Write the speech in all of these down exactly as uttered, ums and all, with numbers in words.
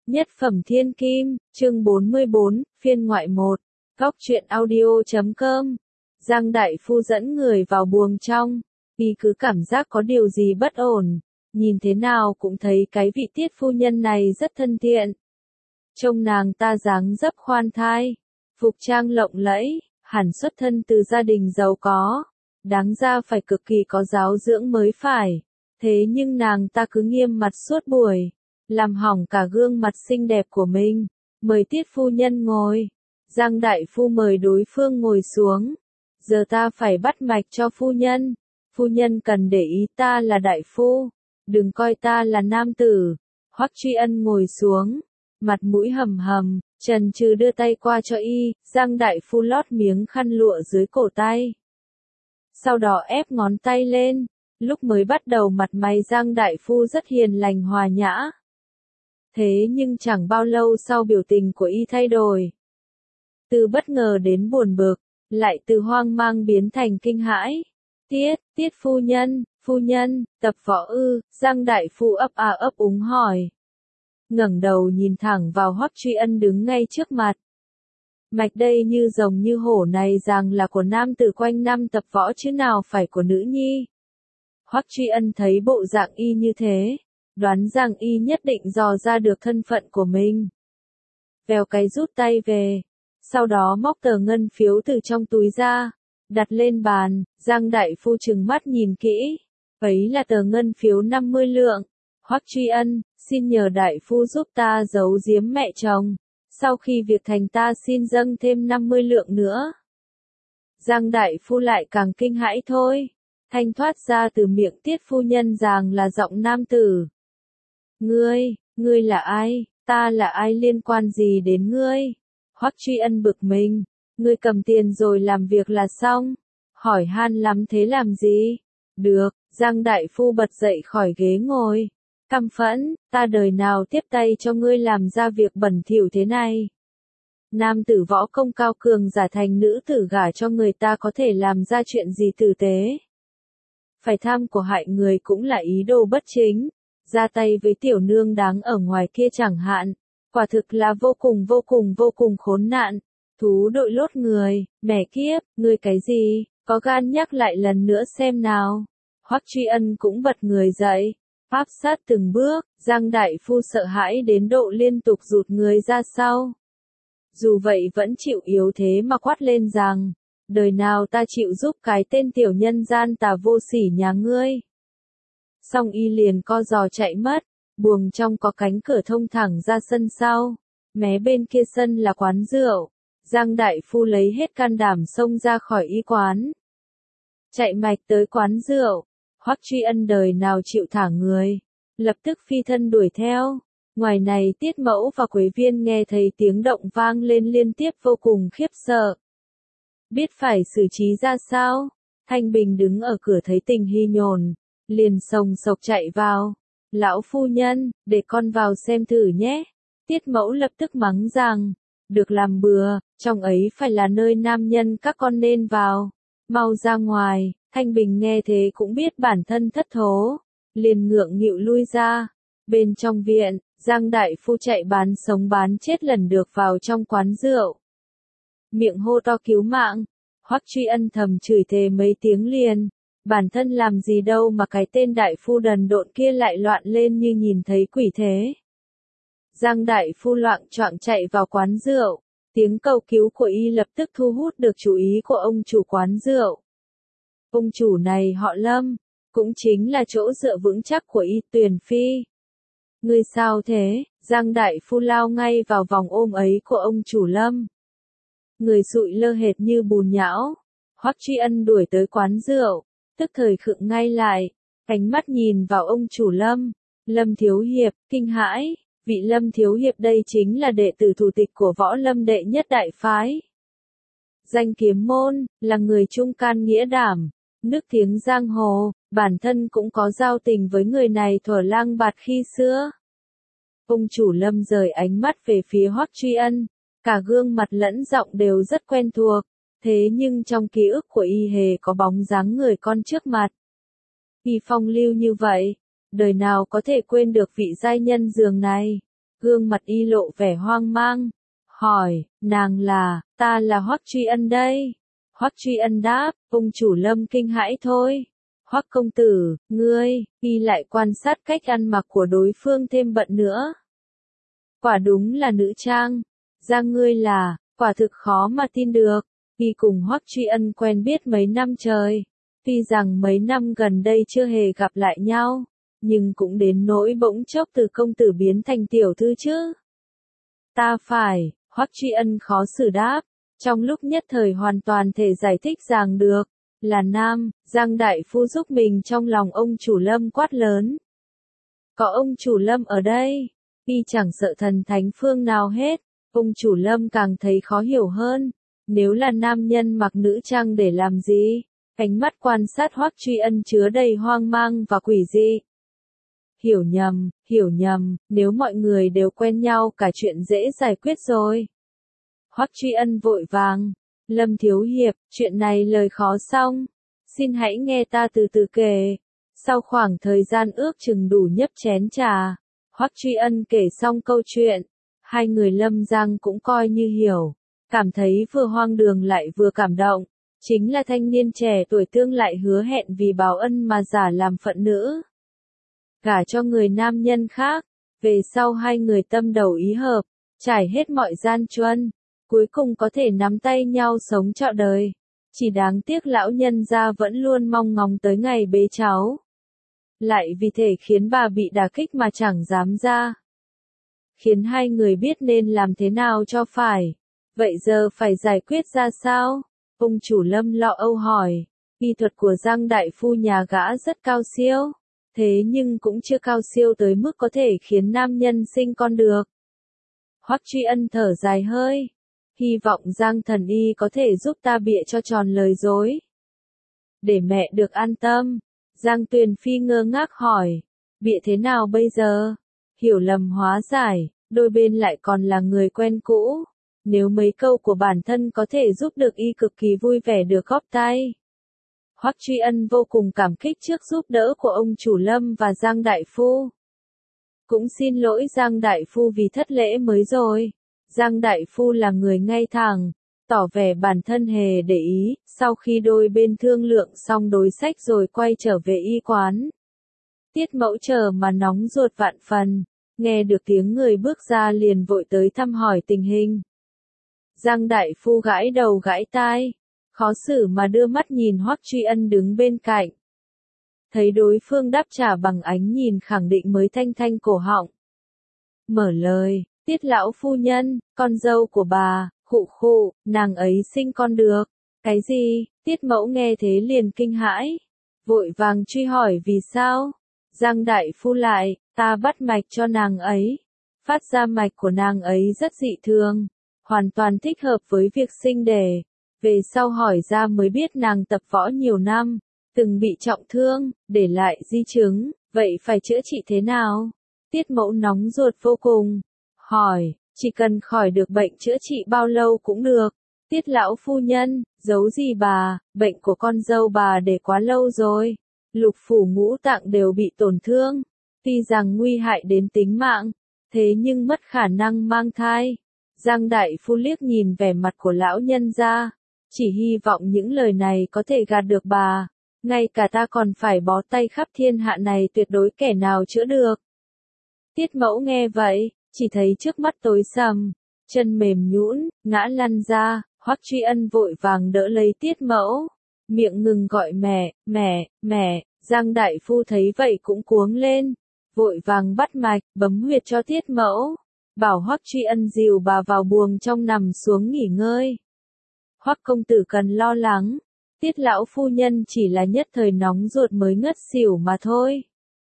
Nhất phẩm thiên kim, chương bốn mươi bốn, phiên ngoại một, góc truyện audio chấm com. Giang đại phu dẫn người vào buồng trong, y cứ cảm giác có điều gì bất ổn, nhìn thế nào cũng thấy cái vị tiết phu nhân này rất thân thiện. Trông nàng ta dáng dấp khoan thai, phục trang lộng lẫy, hẳn xuất thân từ gia đình giàu có, đáng ra phải cực kỳ có giáo dưỡng mới phải, thế nhưng nàng ta cứ nghiêm mặt suốt buổi, làm hỏng cả gương mặt xinh đẹp của mình. Mời tiết phu nhân ngồi. Giang đại phu mời đối phương ngồi xuống. Giờ ta phải bắt mạch cho phu nhân. Phu nhân cần để ý ta là đại phu, đừng coi ta là nam tử. Hoắc Truy Ân ngồi xuống, mặt mũi hầm hầm, chần chừ đưa tay qua cho y. Giang đại phu lót miếng khăn lụa dưới cổ tay, sau đó ép ngón tay lên. Lúc mới bắt đầu mặt mày Giang đại phu rất hiền lành hòa nhã. Thế nhưng chẳng bao lâu sau biểu tình của y thay đổi. Từ bất ngờ đến buồn bực, lại từ hoang mang biến thành kinh hãi. Tiết, tiết phu nhân, phu nhân, tập võ ư? Giang đại phu ấp a ấp úng hỏi. Ngẩng đầu nhìn thẳng vào Hoắc Truy Ân đứng ngay trước mặt. Mạch đây như rồng như hổ này rằng là của nam tử quanh năm tập võ chứ nào phải của nữ nhi. Hoắc Truy Ân thấy bộ dạng y như thế, đoán rằng y nhất định dò ra được thân phận của mình. Vèo cái rút tay về, sau đó móc tờ ngân phiếu từ trong túi ra, đặt lên bàn. Giang đại phu trừng mắt nhìn kỹ, ấy là tờ ngân phiếu năm mươi lượng. Hoắc Truy Ân, xin nhờ đại phu giúp ta giấu giếm mẹ chồng, sau khi việc thành ta xin dâng thêm năm mươi lượng nữa. Giang đại phu lại càng kinh hãi thôi, thanh thoát ra từ miệng tiết phu nhân rằng là giọng nam tử. Ngươi, ngươi là ai, ta là ai liên quan gì đến ngươi? Hoắc Truy Ân bực mình, ngươi cầm tiền rồi làm việc là xong, hỏi han lắm thế làm gì? Được, Giang đại phu bật dậy khỏi ghế ngồi, căm phẫn, ta đời nào tiếp tay cho ngươi làm ra việc bẩn thỉu thế này. Nam tử võ công cao cường giả thành nữ tử gả cho người ta có thể làm ra chuyện gì tử tế? Phải tham của hại người cũng là ý đồ bất chính. Ra tay với tiểu nương đáng ở ngoài kia chẳng hạn, quả thực là vô cùng vô cùng vô cùng khốn nạn. Thú đội lốt người, mẹ kiếp, ngươi cái gì, có gan nhắc lại lần nữa xem nào. Hoắc Truy Ân cũng bật người dậy, áp sát từng bước. Giang đại phu sợ hãi đến độ liên tục rụt người ra sau. Dù vậy vẫn chịu yếu thế mà quát lên rằng, đời nào ta chịu giúp cái tên tiểu nhân gian tà vô sỉ nhà ngươi. Xong y liền co giò chạy mất. Buồng trong có cánh cửa thông thẳng ra sân sau, mé bên kia sân là quán rượu. Giang đại phu lấy hết can đảm xông ra khỏi y quán, chạy mạch tới quán rượu. Hoắc Truy Ân đời nào chịu thả người, lập tức phi thân đuổi theo. Ngoài này Tiết Mẫu và Quế Viên nghe thấy tiếng động vang lên liên tiếp vô cùng khiếp sợ, biết phải xử trí ra sao. Thanh Bình đứng ở cửa thấy tình hy nhồn, liền sồng sộc chạy vào. Lão phu nhân, để con vào xem thử nhé. Tiết Mẫu lập tức mắng rằng, được làm bừa, trong ấy phải là nơi nam nhân các con nên vào. Mau ra ngoài. Thanh Bình nghe thế cũng biết bản thân thất thố, liền ngượng nghịu lui ra. Bên trong viện, Giang đại phu chạy bán sống bán chết lần được vào trong quán rượu, miệng hô to cứu mạng. Hoắc Truy Ân thầm chửi thề mấy tiếng liền. Bản thân làm gì đâu mà cái tên đại phu đần độn kia lại loạn lên như nhìn thấy quỷ thế. Giang đại phu loạng choạng chạy vào quán rượu, tiếng cầu cứu của y lập tức thu hút được chú ý của ông chủ quán rượu. Ông chủ này họ Lâm, cũng chính là chỗ dựa vững chắc của y Tuyền Phi. Ngươi sao thế? Giang đại phu lao ngay vào vòng ôm ấy của ông chủ Lâm. Người sụi lơ hệt như bùn nhão. Hoắc Truy Ân đuổi tới quán rượu, tức thời khựng ngay lại, ánh mắt nhìn vào ông chủ Lâm. Lâm thiếu hiệp, kinh hãi, vị Lâm thiếu hiệp đây chính là đệ tử thủ tịch của Võ Lâm đệ nhất đại phái. Danh kiếm môn, là người trung can nghĩa đảm, nước tiếng giang hồ, bản thân cũng có giao tình với người này thuở lang bạt khi xưa. Ông chủ Lâm rời ánh mắt về phía Hoắc Truy Ân, cả gương mặt lẫn giọng đều rất quen thuộc. Thế nhưng trong ký ức của y hề có bóng dáng người con trước mặt. Y phong lưu như vậy, đời nào có thể quên được vị giai nhân giường này. gương mặt y lộ vẻ hoang mang, hỏi, nàng là, ta là Hoắc Truy Ân đây. Hoắc Truy Ân đáp, ông chủ Lâm kinh hãi thôi. Hoắc công tử, ngươi, y lại quan sát cách ăn mặc của đối phương thêm bận nữa. Quả đúng là nữ trang, Giang ngươi là, quả thực khó mà tin được, y cùng Hoắc Truy Ân quen biết mấy năm trời. Tuy rằng mấy năm gần đây chưa hề gặp lại nhau, nhưng cũng đến nỗi bỗng chốc từ công tử biến thành tiểu thư chứ. Ta phải, Hoắc Truy Ân khó xử đáp, trong lúc nhất thời hoàn toàn thể giải thích ràng được, là nam, Giang đại phu giúp mình trong lòng ông chủ Lâm quát lớn. Có ông chủ Lâm ở đây, y chẳng sợ thần thánh phương nào hết, ông chủ Lâm càng thấy khó hiểu hơn, nếu là nam nhân mặc nữ trang để làm gì? Ánh mắt quan sát Hoắc Truy Ân chứa đầy hoang mang và quỷ dị. Hiểu nhầm, hiểu nhầm, nếu mọi người đều quen nhau cả chuyện dễ giải quyết rồi. Hoắc Truy Ân vội vàng, Lâm thiếu hiệp, chuyện này lời khó xong, xin hãy nghe ta từ từ kể. Sau khoảng thời gian ước chừng đủ nhấp chén trà, Hoắc Truy Ân kể xong câu chuyện, hai người Lâm Giang cũng coi như hiểu, cảm thấy vừa hoang đường lại vừa cảm động. Chính là thanh niên trẻ tuổi tương lại hứa hẹn vì báo ân mà giả làm phận nữ. Gả cho người nam nhân khác, về sau hai người tâm đầu ý hợp, trải hết mọi gian truân, cuối cùng có thể nắm tay nhau sống trọn đời. Chỉ đáng tiếc lão nhân gia vẫn luôn mong ngóng tới ngày bế cháu. Lại vì thể khiến bà bị đả kích mà chẳng dám ra. Khiến hai người biết nên làm thế nào cho phải. Vậy giờ phải giải quyết ra sao? Ông chủ Lâm lo âu hỏi, y thuật của Giang đại phu nhà gã rất cao siêu, thế nhưng cũng chưa cao siêu tới mức có thể khiến nam nhân sinh con được. Hoắc Truy Ân thở dài hơi, hy vọng Giang thần y có thể giúp ta bịa cho tròn lời dối. Để mẹ được an tâm, Giang Tuyền Phi ngơ ngác hỏi, bịa thế nào bây giờ? Hiểu lầm hóa giải, đôi bên lại còn là người quen cũ. Nếu mấy câu của bản thân có thể giúp được y cực kỳ vui vẻ được góp tay. Hoắc Truy Ân vô cùng cảm kích trước giúp đỡ của ông chủ Lâm và Giang đại phu. Cũng xin lỗi Giang đại phu vì thất lễ mới rồi. Giang đại phu là người ngay thẳng, tỏ vẻ bản thân hề để ý, sau khi đôi bên thương lượng xong đối sách rồi quay trở về y quán. Tiết Mẫu chờ mà nóng ruột vạn phần, nghe được tiếng người bước ra liền vội tới thăm hỏi tình hình. Giang đại phu gãi đầu gãi tai, khó xử mà đưa mắt nhìn Hoắc Truy Ân đứng bên cạnh. Thấy đối phương đáp trả bằng ánh nhìn khẳng định mới thanh thanh cổ họng. Mở lời, Tiết lão phu nhân, con dâu của bà, khụ khụ, nàng ấy sinh con được. Cái gì? Tiết Mẫu nghe thế liền kinh hãi, vội vàng truy hỏi vì sao? Giang đại phu lại, ta bắt mạch cho nàng ấy, phát ra mạch của nàng ấy rất dị thường. Hoàn toàn thích hợp với việc sinh đẻ. Về sau hỏi ra mới biết nàng tập võ nhiều năm, từng bị trọng thương, để lại di chứng, vậy phải chữa trị thế nào? Tiết Mẫu nóng ruột vô cùng, hỏi, chỉ cần khỏi được bệnh chữa trị bao lâu cũng được. Tiết lão phu nhân, giấu gì bà, bệnh của con dâu bà để quá lâu rồi, lục phủ ngũ tạng đều bị tổn thương, tuy rằng nguy hại đến tính mạng, thế nhưng mất khả năng mang thai. Giang đại phu liếc nhìn vẻ mặt của lão nhân gia, chỉ hy vọng những lời này có thể gạt được bà, ngay cả ta còn phải bó tay khắp thiên hạ này tuyệt đối kẻ nào chữa được. Tiết Mẫu nghe vậy, chỉ thấy trước mắt tối sầm, chân mềm nhũn, ngã lăn ra, Hoắc Truy Ân vội vàng đỡ lấy Tiết Mẫu, miệng ngừng gọi mẹ, mẹ, mẹ. Giang đại phu thấy vậy cũng cuống lên, vội vàng bắt mạch, bấm huyệt cho Tiết Mẫu. Bảo Hoắc Truy Ân dìu bà vào buồng trong nằm xuống nghỉ ngơi. Hoắc công tử cần lo lắng, Tiết lão phu nhân chỉ là nhất thời nóng ruột mới ngất xỉu mà thôi.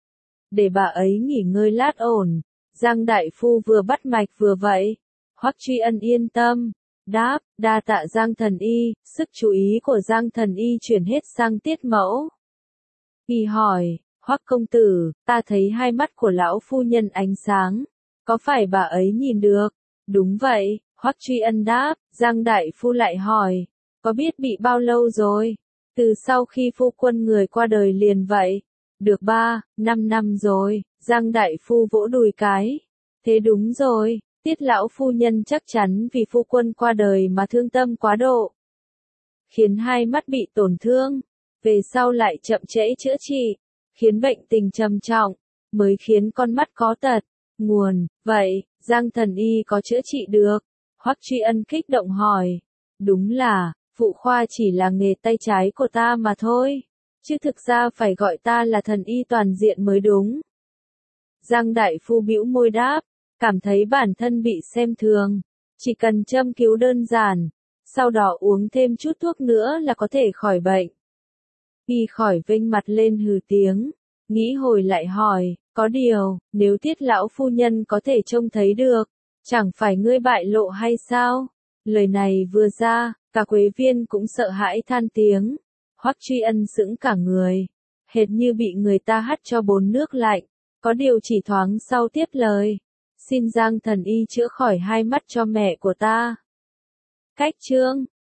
Để bà ấy nghỉ ngơi lát ổn, Giang đại phu vừa bắt mạch vừa vậy. Hoắc Truy Ân yên tâm, đáp, đa tạ Giang thần y, sức chú ý của Giang thần y chuyển hết sang Tiết Mẫu. Y hỏi, Hoắc công tử, ta thấy hai mắt của lão phu nhân ánh sáng. Có phải bà ấy nhìn được? Đúng vậy, Hoắc Truy Ân đáp. Giang đại phu lại hỏi, có biết bị bao lâu rồi? Từ sau khi phu quân người qua đời liền vậy. Được ba, năm năm rồi. Giang đại phu vỗ đùi cái. Thế đúng rồi, Tiết lão phu nhân chắc chắn vì phu quân qua đời mà thương tâm quá độ, khiến hai mắt bị tổn thương, về sau lại chậm trễ chữa trị, khiến bệnh tình trầm trọng, mới khiến con mắt có tật. Nguồn, vậy, Giang Thần Y có chữa trị được? Hoắc Truy Ân kích động hỏi. Đúng là, phụ khoa chỉ là nghề tay trái của ta mà thôi, chứ thực ra phải gọi ta là thần y toàn diện mới đúng. Giang đại phu bĩu môi đáp, cảm thấy bản thân bị xem thường, chỉ cần châm cứu đơn giản, sau đó uống thêm chút thuốc nữa là có thể khỏi bệnh. Y khỏi vênh mặt lên hừ tiếng, nghĩ hồi lại hỏi, có điều, nếu Tiết lão phu nhân có thể trông thấy được, chẳng phải ngươi bại lộ hay sao? Lời này vừa ra, cả Quế Viên cũng sợ hãi than tiếng. Hoắc Truy Ân sững cả người, hệt như bị người ta hắt cho bồn nước lạnh, có điều chỉ thoáng sau tiếp lời. Xin Giang thần y chữa khỏi hai mắt cho mẹ của ta. Cách chương